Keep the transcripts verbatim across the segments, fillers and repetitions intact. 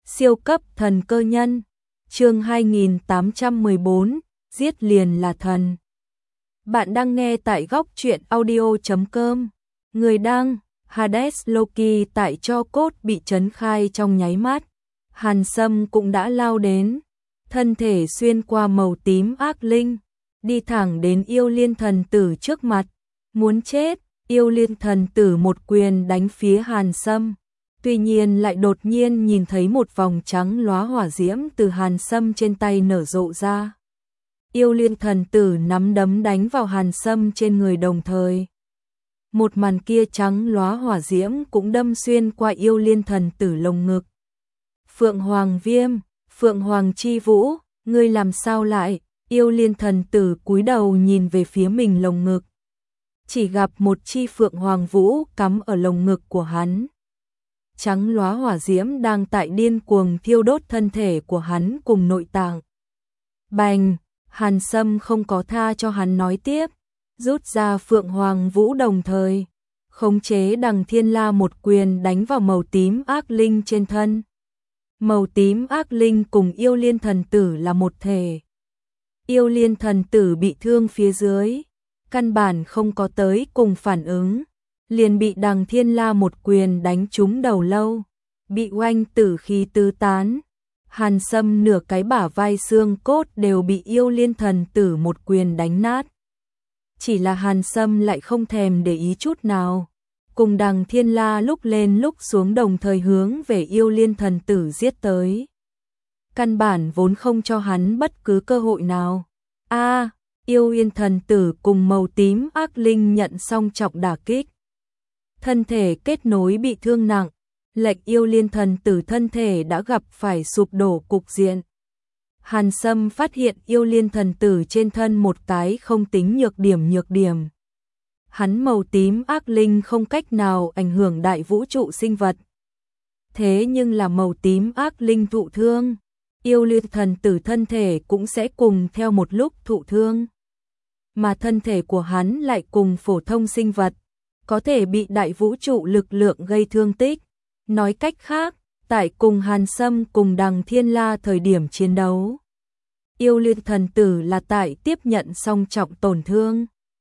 Siêu cấp thần cơ nhân, chương hai nghìn tám trăm mười bốn, giết liền là thần. Bạn đang nghe tại góc truyện audio chấm com. Người đăng, Hades Loki tại cho cốt bị trấn khai trong nháy mắt. Hàn Sâm cũng đã lao đến, thân thể xuyên qua màu tím ác linh, đi thẳng đến yêu liên thần tử trước mặt. Muốn chết, yêu liên thần tử một quyền đánh phía Hàn Sâm. Tuy nhiên lại đột nhiên nhìn thấy một vòng trắng lóa hỏa diễm từ Hàn Sâm trên tay nở rộ ra. Yêu liên thần tử nắm đấm đánh vào Hàn Sâm trên người đồng thời. Một màn kia trắng lóa hỏa diễm cũng đâm xuyên qua yêu liên thần tử lồng ngực. Phượng Hoàng Viêm, Phượng Hoàng Chi Vũ, ngươi làm sao lại? Yêu liên thần tử cúi đầu nhìn về phía mình lồng ngực. Chỉ gặp một chi Phượng Hoàng Vũ cắm ở lồng ngực của hắn. Trắng lóa hỏa diễm đang tại điên cuồng thiêu đốt thân thể của hắn cùng nội tạng. Bành, Hàn Sâm không có tha cho hắn nói tiếp, rút ra Phượng Hoàng Vũ đồng thời khống chế Đằng Thiên La một quyền đánh vào màu tím ác linh trên thân. Màu tím ác linh cùng yêu liên thần tử là một thể. Yêu liên thần tử bị thương phía dưới, căn bản không có tới cùng phản ứng, liền bị Đằng Thiên La một quyền đánh trúng đầu lâu, bị oanh tử khí tứ tán. Hàn Sâm nửa cái bả vai xương cốt đều bị yêu liên thần tử một quyền đánh nát. Chỉ là Hàn Sâm lại không thèm để ý chút nào, cùng Đằng Thiên La lúc lên lúc xuống đồng thời hướng về yêu liên thần tử giết tới. Căn bản vốn không cho hắn bất cứ cơ hội nào. A, à, yêu liên thần tử cùng màu tím ác linh nhận song trọng đả kích. Thân thể kết nối bị thương nặng, lệnh yêu liên thần tử thân thể đã gặp phải sụp đổ cục diện. Hàn Sâm phát hiện yêu liên thần tử trên thân một cái không tính nhược điểm nhược điểm. Hắn màu tím ác linh không cách nào ảnh hưởng đại vũ trụ sinh vật. Thế nhưng là màu tím ác linh thụ thương, yêu liên thần tử thân thể cũng sẽ cùng theo một lúc thụ thương. Mà thân thể của hắn lại cùng phổ thông sinh vật, có thể bị đại vũ trụ lực lượng gây thương tích. Nói cách khác, tại cùng Hàn Sâm cùng Đằng Thiên La thời điểm chiến đấu, yêu liên thần tử là tại tiếp nhận song trọng tổn thương.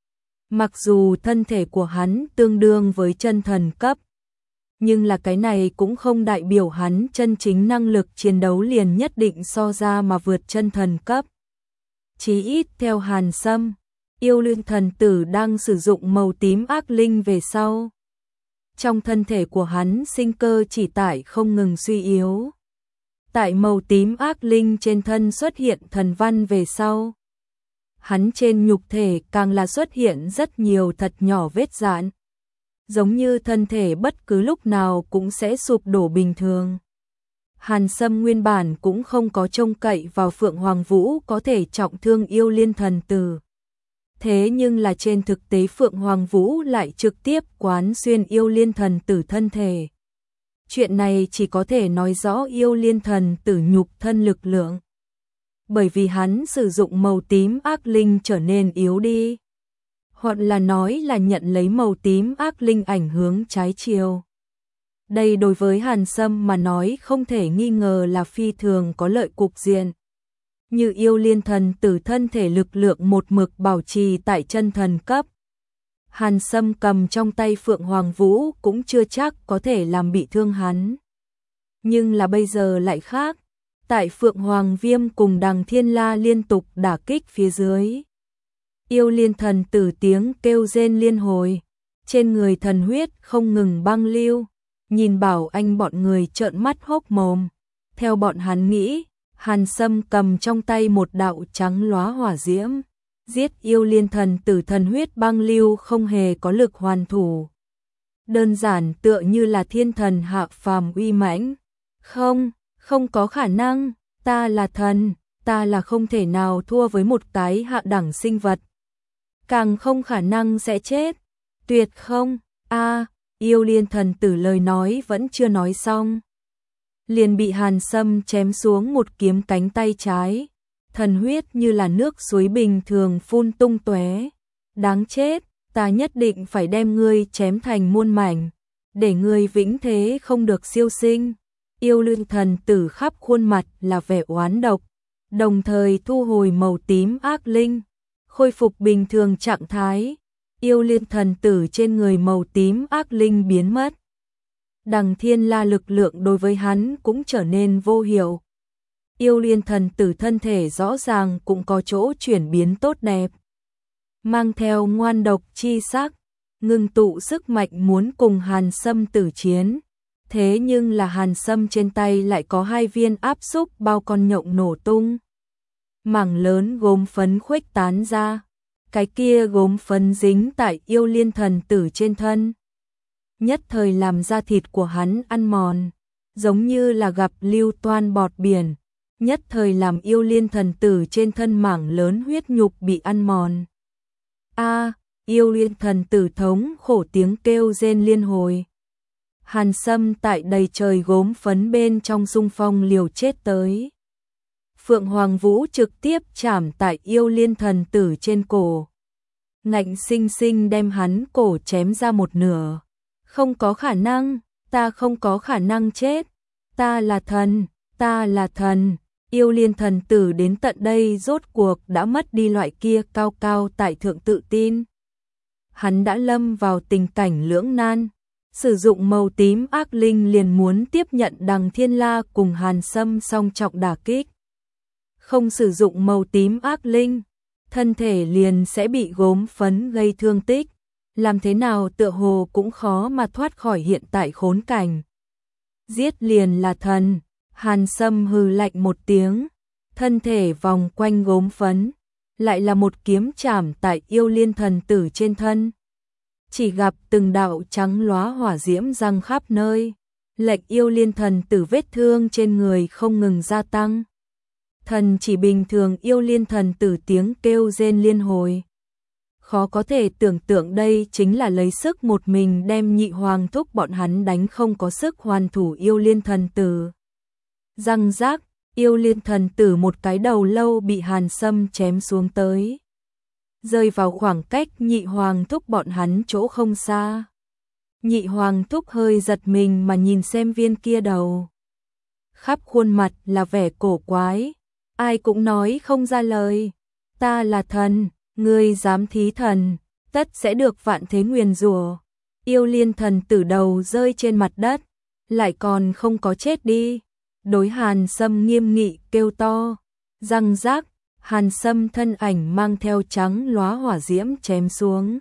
Mặc dù thân thể của hắn tương đương với chân thần cấp, nhưng là cái này cũng không đại biểu hắn chân chính năng lực chiến đấu liền nhất định so ra mà vượt chân thần cấp. Chí ít theo Hàn Sâm, yêu liên thần tử đang sử dụng màu tím ác linh về sau. Trong thân thể của hắn sinh cơ chỉ tại không ngừng suy yếu. Tại màu tím ác linh trên thân xuất hiện thần văn về sau, hắn trên nhục thể càng là xuất hiện rất nhiều thật nhỏ vết rạn, giống như thân thể bất cứ lúc nào cũng sẽ sụp đổ bình thường. Hàn Sâm nguyên bản cũng không có trông cậy vào Phượng Hoàng Vũ có thể trọng thương yêu liên thần tử. Thế nhưng là trên thực tế Phượng Hoàng Vũ lại trực tiếp quán xuyên yêu liên thần tử thân thể. Chuyện này chỉ có thể nói rõ yêu liên thần tử nhục thân lực lượng. Bởi vì hắn sử dụng màu tím ác linh trở nên yếu đi. Hoặc là nói là nhận lấy màu tím ác linh ảnh hướng trái chiều. Đây đối với Hàn Sâm mà nói không thể nghi ngờ là phi thường có lợi cục diện. Như yêu liên thần tử thân thể lực lượng một mực bảo trì tại chân thần cấp. Hàn Sâm cầm trong tay Phượng Hoàng Vũ cũng chưa chắc có thể làm bị thương hắn. Nhưng là bây giờ lại khác. Tại Phượng Hoàng Viêm cùng Đằng Thiên La liên tục đả kích phía dưới. Yêu liên thần tử tiếng kêu rên liên hồi. Trên người thần huyết không ngừng băng lưu. Nhìn Bảo Anh bọn người trợn mắt hốc mồm. Theo bọn hắn nghĩ, Hàn Sâm cầm trong tay một đạo trắng lóa hỏa diễm. Giết yêu liên thần tử thần huyết băng lưu không hề có lực hoàn thủ. Đơn giản tựa như là thiên thần hạ phàm uy mãnh. Không, không có khả năng, ta là thần, ta là không thể nào thua với một cái hạ đẳng sinh vật. Càng không khả năng sẽ chết. Tuyệt không, a à, yêu liên thần tử lời nói vẫn chưa nói xong. Liền bị Hàn Sâm chém xuống một kiếm cánh tay trái. Thần huyết như là nước suối bình thường phun tung tóe. Đáng chết, ta nhất định phải đem ngươi chém thành muôn mảnh, để ngươi vĩnh thế không được siêu sinh. Yêu Liên thần tử khắp khuôn mặt là vẻ oán độc, đồng thời thu hồi màu tím ác linh, khôi phục bình thường trạng thái. Yêu Liên thần tử trên người màu tím ác linh biến mất. Đằng Thiên La lực lượng đối với hắn cũng trở nên vô hiệu. Yêu Liên thần tử thân thể rõ ràng cũng có chỗ chuyển biến tốt đẹp, mang theo ngoan độc chi sắc, ngưng tụ sức mạnh muốn cùng Hàn Sâm tử chiến. Thế nhưng là Hàn Sâm trên tay lại có hai viên áp xúc bao con nhộng nổ tung. Mảng lớn gốm phấn khuếch tán ra, cái kia gốm phấn dính tại Yêu Liên thần tử trên thân, nhất thời làm da thịt của hắn ăn mòn, giống như là gặp lưu toan bọt biển, nhất thời làm Yêu Liên thần tử trên thân mảng lớn huyết nhục bị ăn mòn. A, Yêu Liên thần tử thống khổ tiếng kêu rên liên hồi. Hàn Sâm tại đầy trời gốm phấn bên trong xung phong liều chết tới. Phượng Hoàng Vũ trực tiếp chạm tại Yêu Liên thần tử trên cổ, ngạnh sinh sinh đem hắn cổ chém ra một nửa. Không có khả năng, ta không có khả năng chết, ta là thần, ta là thần. Yêu Liên thần tử đến tận đây rốt cuộc đã mất đi loại kia cao cao tại thượng tự tin. Hắn đã lâm vào tình cảnh lưỡng nan, sử dụng màu tím ác linh liền muốn tiếp nhận Đằng Thiên La cùng Hàn Sâm song trọng đả kích. Không sử dụng màu tím ác linh, thân thể liền sẽ bị gốm phấn gây thương tích, làm thế nào tựa hồ cũng khó mà thoát khỏi hiện tại khốn cảnh. Giết liền là thần. Hàn Sâm hừ lạnh một tiếng, thân thể vòng quanh gốm phấn, lại là một kiếm chảm tại Yêu Liên thần tử trên thân. Chỉ gặp từng đạo trắng lóa hỏa diễm răng khắp nơi, lệnh Yêu Liên thần tử vết thương trên người không ngừng gia tăng. Thần chỉ bình thường Yêu Liên thần tử tiếng kêu rên liên hồi. Khó có thể tưởng tượng đây chính là lấy sức một mình đem Nhị Hoàng thúc bọn hắn đánh không có sức hoàn thủ Yêu Liên thần tử. Răng rác, Yêu Liên thần tử một cái đầu lâu bị Hàn Sâm chém xuống tới, rơi vào khoảng cách Nhị Hoàng thúc bọn hắn chỗ không xa. Nhị Hoàng thúc hơi giật mình mà nhìn xem viên kia đầu, khắp khuôn mặt là vẻ cổ quái, ai cũng nói không ra lời. Ta là thần, ngươi dám thí thần, tất sẽ được vạn thế nguyền rủa. Yêu Liên thần tử đầu rơi trên mặt đất, lại còn không có chết đi. Đối Hàn Sâm nghiêm nghị kêu to, răng rác, Hàn Sâm thân ảnh mang theo trắng lóa hỏa diễm chém xuống,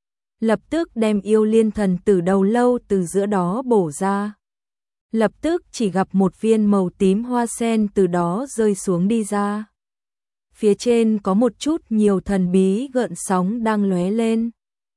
lập tức đem Yêu Liên thần tử đầu lâu từ giữa đó bổ ra. Lập tức chỉ gặp một viên màu tím hoa sen từ đó rơi xuống đi ra. Phía trên có một chút nhiều thần bí gợn sóng đang lóe lên.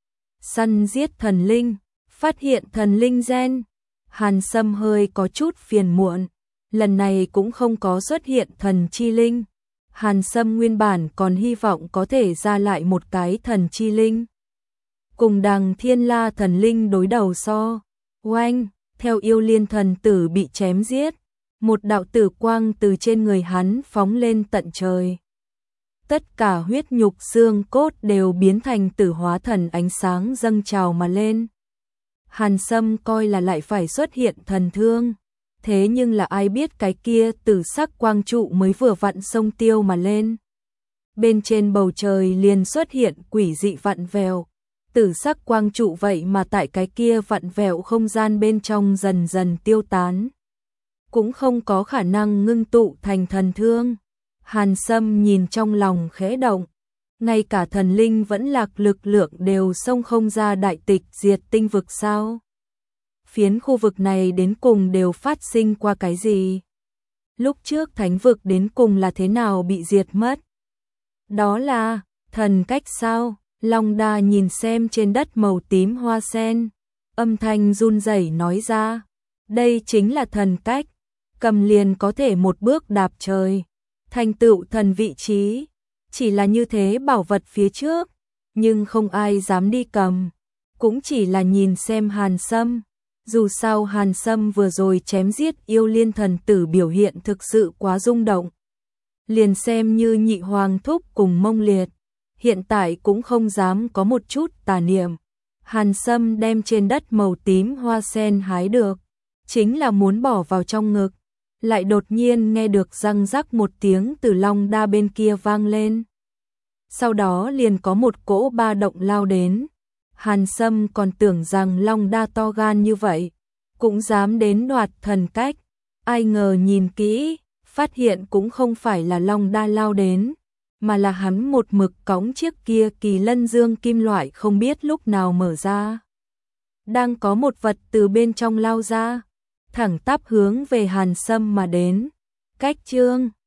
Săn giết thần linh, phát hiện thần linh gen. Hàn Sâm hơi có chút phiền muộn, lần này cũng không có xuất hiện thần chi linh. Hàn Sâm nguyên bản còn hy vọng có thể ra lại một cái thần chi linh, cùng Đằng Thiên La thần linh đối đầu so. Oanh, theo Yêu Liên thần tử bị chém giết, một đạo tử quang từ trên người hắn phóng lên tận trời. Tất cả huyết nhục xương cốt đều biến thành tử hóa thần ánh sáng dâng trào mà lên. Hàn Sâm coi là lại phải xuất hiện thần thương, thế nhưng là ai biết cái kia tử sắc quang trụ mới vừa vặn xông tiêu mà lên. Bên trên bầu trời liền xuất hiện quỷ dị vặn vẹo, tử sắc quang trụ vậy mà tại cái kia vặn vẹo không gian bên trong dần dần tiêu tán, cũng không có khả năng ngưng tụ thành thần thương. Hàn Sâm nhìn trong lòng khẽ động, ngay cả thần linh vẫn lạc lực lượng đều xông không ra đại tịch diệt tinh vực sao? Phiến khu vực này đến cùng đều phát sinh qua cái gì? Lúc trước thánh vực đến cùng là thế nào bị diệt mất? Đó là thần cách sao? Long Đa nhìn xem trên đất màu tím hoa sen, âm thanh run rẩy nói ra, đây chính là thần cách, cầm liền có thể một bước đạp trời, thành tựu thần vị trí. Chỉ là như thế bảo vật phía trước, nhưng không ai dám đi cầm, cũng chỉ là nhìn xem Hàn Sâm. Dù sao Hàn Sâm vừa rồi chém giết Yêu Liên thần tử biểu hiện thực sự quá rung động. Liền xem như Nhị Hoàng thúc cùng Mông Liệt, hiện tại cũng không dám có một chút tà niệm. Hàn Sâm đem trên đất màu tím hoa sen hái được, chính là muốn bỏ vào trong ngực, lại đột nhiên nghe được răng rắc một tiếng từ long đa bên kia vang lên. Sau đó liền có một cỗ ba động lao đến. Hàn Sâm còn tưởng rằng long đa to gan như vậy, cũng dám đến đoạt thần cách, ai ngờ nhìn kỹ, phát hiện cũng không phải là long đa lao đến, mà là hắn một mực cõng chiếc kia kỳ lân dương kim loại không biết lúc nào mở ra. Đang có một vật từ bên trong lao ra, thẳng tắp hướng về Hàn Sâm mà đến. Cách chương